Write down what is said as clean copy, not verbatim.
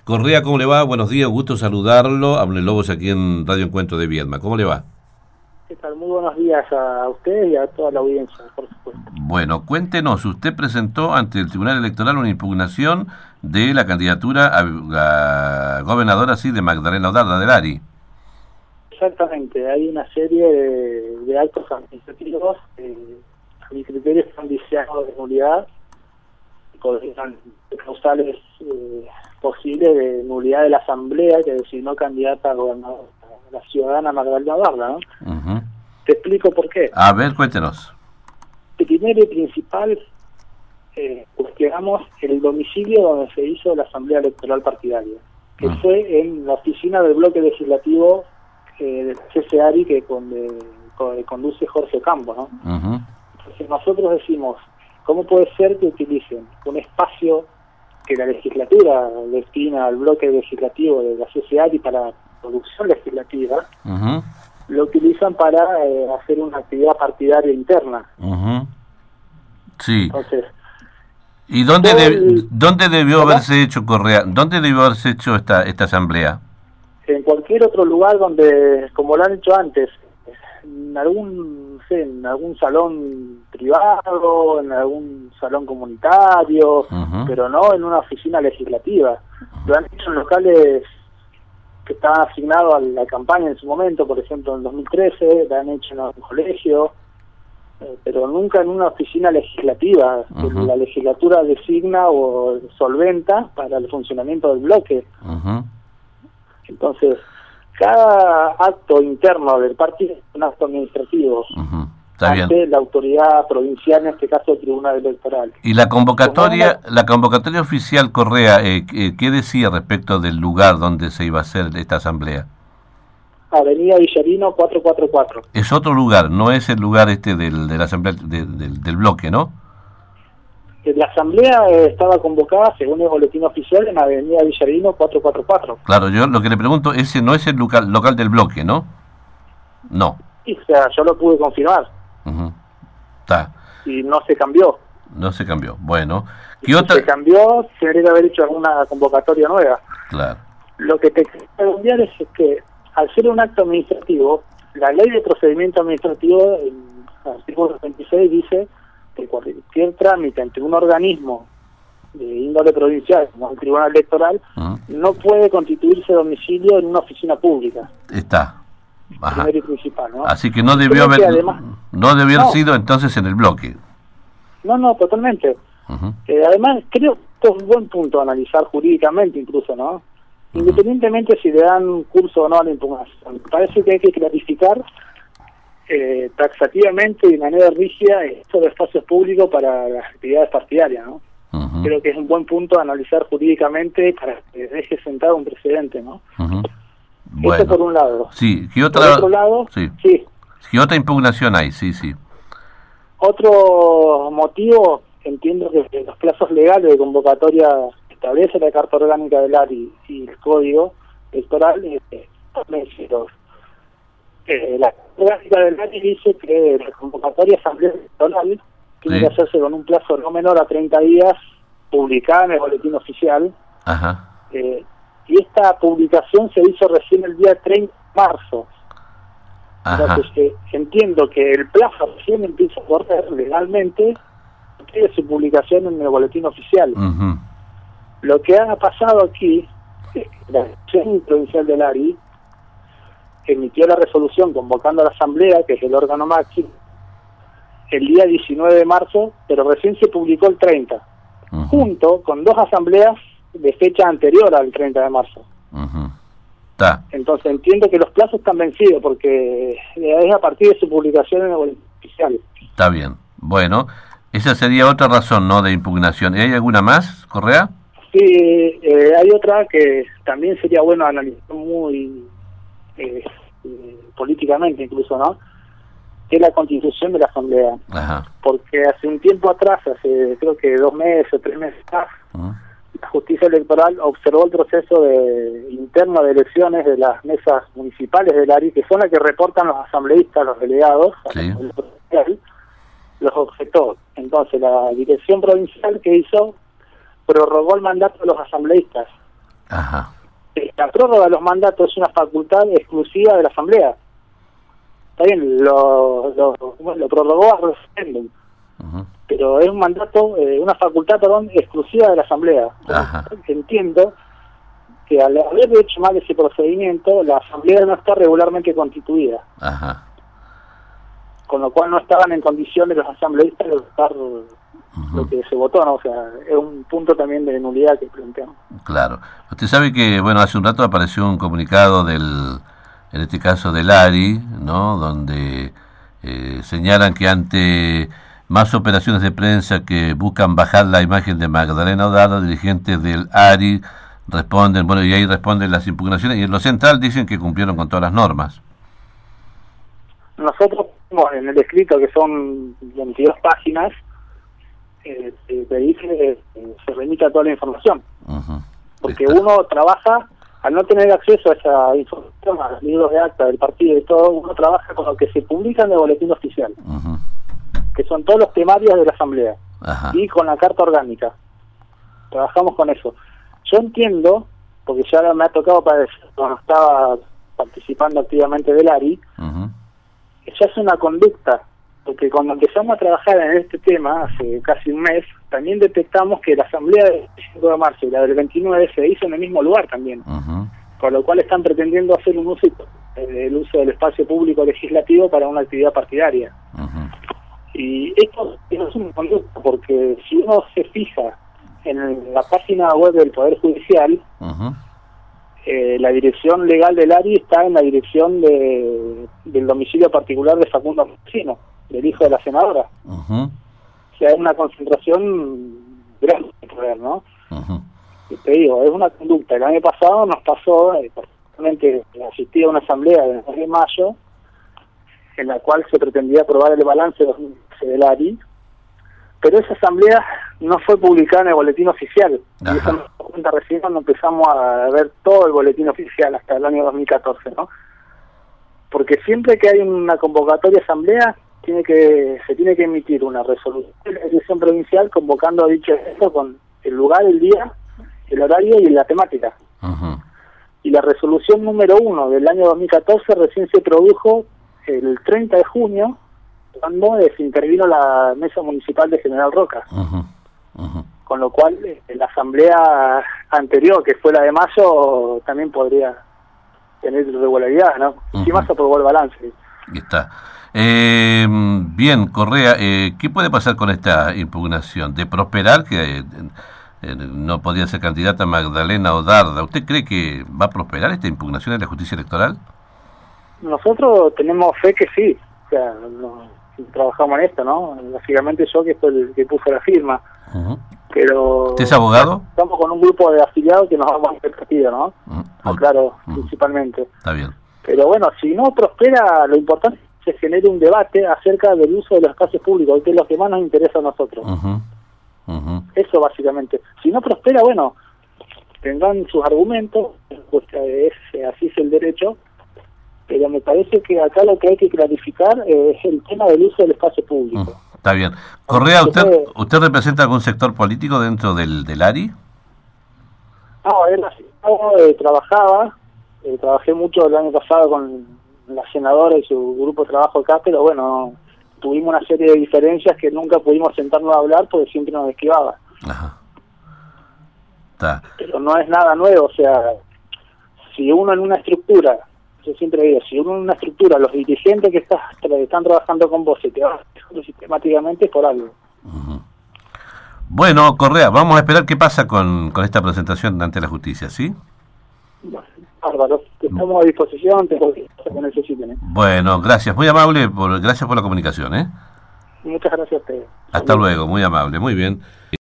Correa, ¿cómo le va? Buenos días, gusto saludarlo. Abner Lobos aquí en Radio Encuentro de Viedma. ¿Cómo le va? ¿Qué tal? Muy buenos días a usted y a toda la audiencia, por supuesto. Bueno, cuéntenos, usted presentó ante el Tribunal Electoral una impugnación de la candidatura a gobernadora, sí, de Magdalena Odarda del Ari. Exactamente, hay una serie de actos administrativos a mi criterio están viciados de nulidad, podrían causales posibles de nulidad de la Asamblea que designó candidata a gobernadora, la ciudadana Magdalena Odarda, ¿no? Uh-huh. Te explico por qué. A ver, cuéntenos. Primero y principal, cuestionamos el domicilio donde se hizo la Asamblea Electoral Partidaria, que fue en la oficina del bloque legislativo del CCARI que conduce Jorge Campo, ¿no? Uh-huh. Entonces nosotros decimos, ¿cómo puede ser que utilicen un espacio que la legislatura destina al bloque legislativo de la CCARI para producción legislativa? Uh-huh. Lo utilizan para hacer una actividad partidaria interna. Uh-huh. Sí. Entonces, ¿y dónde debió haberse hecho, Correa? ¿Dónde debió haberse hecho esta asamblea? En cualquier otro lugar donde, como lo han hecho antes, en algún salón privado, en algún salón comunitario, Uh-huh. pero no en una oficina legislativa. Lo han hecho en locales que estaban asignados a la campaña en su momento, por ejemplo en 2013, lo han hecho en un colegio, pero nunca en una oficina legislativa, que Uh-huh. la legislatura designa o solventa para el funcionamiento del bloque. Uh-huh. Entonces, cada acto interno del partido es un acto administrativo Uh-huh. Está ante bien. la autoridad provincial, en este caso el Tribunal Electoral. ¿Y la convocatoria oficial, Correa, qué decía respecto del lugar donde se iba a hacer esta asamblea? Avenida Villarino 444. Es otro lugar, no es el lugar de la asamblea del bloque, ¿no? La asamblea estaba convocada, según el boletín oficial, en Avenida Villarino 444. Claro, yo lo que le pregunto, ese no es el local del bloque, ¿no? No. Y, o sea, yo lo pude confirmar. Uh-huh. Está. Y no se cambió. No se cambió. Bueno. ¿Qué Si otra? se cambió, se debería haber hecho alguna convocatoria nueva. Claro. Lo que te quiero preguntar es que, al ser un acto administrativo, la ley de procedimiento administrativo, en el artículo 26, dice que cualquier trámite ante un organismo de índole provincial, como el Tribunal Electoral, Uh-huh. no puede constituirse domicilio en una oficina pública. Está. Ajá. Primero y principal, ¿no? Así que no Creo debió que haber, además, no debió haber sido entonces en el bloque. no, totalmente. Uh-huh. Además, creo que es un buen punto a analizar jurídicamente incluso, ¿no? Independientemente si le dan curso o no a la impugnación. Me parece que hay que clarificar taxativamente y de manera rígida estos espacios públicos para las actividades partidarias, ¿no? Uh-huh. Creo que es un buen punto a analizar jurídicamente para que deje sentado un precedente, ¿no? Uh-huh. Bueno. Eso por un lado. Sí, ¿qué Por otra? otro lado, Sí. sí. ¿Qué otra impugnación hay? Sí, sí. Otro motivo, entiendo que los plazos legales de convocatoria que establece la Carta Orgánica del ARI y el Código Electoral están vencidos. La Carta Orgánica del ARI dice que la convocatoria asamblea electoral tiene Sí. que hacerse con un plazo no menor a 30 días, publicada en el boletín oficial. Ajá. Y esta publicación se hizo recién el día 30 de marzo. Ajá. Entonces, entiendo que el plazo recién empieza a correr legalmente de su publicación en el boletín oficial. Uh-huh. Lo que ha pasado aquí es que la Dirección Provincial del ARI emitió la resolución convocando a la Asamblea, que es el órgano máximo, el día 19 de marzo, pero recién se publicó el 30, Uh-huh. junto con dos asambleas de fecha anterior al 30 de marzo. Uh-huh. Está. Entonces entiendo que los plazos están vencidos porque es a partir de su publicación en el boletín oficial. Está bien. Bueno, esa sería otra razón, ¿no?, de impugnación. ¿Y hay alguna más, Correa? Sí, hay otra que también sería bueno analizar muy políticamente incluso, ¿no? Que es la constitución de la Asamblea. Ajá. Porque hace un tiempo atrás, hace creo que 2 meses o 3 meses atrás, Uh-huh. la justicia electoral observó el proceso interno de elecciones de las mesas municipales del ARI, que son las que reportan los asambleístas, los delegados, Sí. los objetó. Entonces la dirección provincial que hizo prorrogó el mandato de los asambleístas Ajá. La prórroga de los mandatos es una facultad exclusiva de la Asamblea. Está bien, lo prorrogó a referéndum, pero es un mandato, una facultad, perdón, exclusiva de la Asamblea. Entiendo que al haber hecho mal ese procedimiento, la Asamblea no está regularmente constituida. Ajá. Con lo cual no estaban en condiciones los asambleístas de votar lo que se votó, ¿no? O sea, es un punto también de nulidad que planteamos. Claro. Usted sabe que, bueno, hace un rato apareció un comunicado en este caso del ARI, ¿no? Donde señalan que ante más operaciones de prensa que buscan bajar la imagen de Magdalena Odar, dirigentes del ARI responden, bueno, y ahí responden las impugnaciones, y en lo central dicen que cumplieron con todas las normas. Nosotros, en el escrito, que son 22 páginas, te dice que se remita toda la información. Porque uno trabaja, al no tener acceso a esa información, a los libros de acta del partido y todo, uno trabaja con lo que se publica en el boletín oficial, que son todos los temarios de la Asamblea, y con la carta orgánica. Trabajamos con eso. Yo entiendo, porque ya me ha tocado padecer cuando estaba participando activamente del ARI, ya es una conducta, porque cuando empezamos a trabajar en este tema, hace casi un mes, también detectamos que la asamblea del 5 de marzo y la del 29 se hizo en el mismo lugar también, con lo cual están pretendiendo hacer un uso, el uso del espacio público legislativo para una actividad partidaria. Y esto es una conducta, porque si uno se fija en la página web del Poder Judicial, la dirección legal del ARI está en la dirección del domicilio particular de Facundo Montesino, del hijo de la senadora. O sea, es una concentración grande de poder, ¿no? Y te digo, es una conducta. El año pasado nos pasó, particularmente asistí a una asamblea del mes de mayo, en la cual se pretendía aprobar el balance del ARI, pero esa asamblea no fue publicada en el boletín oficial. Y eso nos dio cuenta recién cuando empezamos a ver todo el boletín oficial hasta el año 2014, ¿no? Porque siempre que hay una convocatoria de asamblea, se tiene que emitir una resolución de la elección provincial convocando a dicho evento con el lugar, el día, el horario y la temática. Y la resolución número 1 del año 2014 recién se produjo el 30 de junio, cuando se intervino la mesa municipal de General Roca. Con lo cual, la asamblea anterior, que fue la de mayo, también podría tener irregularidad, ¿no? Encima se aprobó el balance. Ahí está. Bien, Correa, ¿qué puede pasar con esta impugnación? De prosperar, que no podía ser candidata Magdalena Odarda, ¿usted cree que va a prosperar esta impugnación en la justicia electoral? Nosotros tenemos fe que sí. O sea, trabajamos en esto, ¿no? Básicamente yo, que fue el que puso la firma. Pero ¿usted es abogado? Estamos con un grupo de afiliados que nos vamos a hacer partido, ¿no? Claro, principalmente. Está bien. Pero bueno, si no prospera, lo importante es que se genere un debate acerca del uso de los espacios públicos, que es lo que más nos interesa a nosotros. Eso básicamente. Si no prospera, bueno, tendrán sus argumentos, pues así es el derecho, pero me parece que acá lo que hay que clarificar es el tema del uso del espacio público. Está bien. Correa, ¿usted representa algún sector político dentro del ARI? No, trabajé mucho el año pasado con la senadora y su grupo de trabajo acá, pero bueno, tuvimos una serie de diferencias que nunca pudimos sentarnos a hablar porque siempre nos esquivaba. Pero no es nada nuevo, o sea, si uno en una estructura, yo siempre digo, si uno en una estructura, los dirigentes que están trabajando con vos se te van sistemáticamente por algo. Bueno, Correa, vamos a esperar qué pasa con esta presentación ante la justicia, ¿sí? Bárbaro, estamos a disposición, te que necesiten. Bueno, gracias, muy amable, gracias por la comunicación, Muchas gracias a ustedes. Hasta luego, muy amable, muy bien.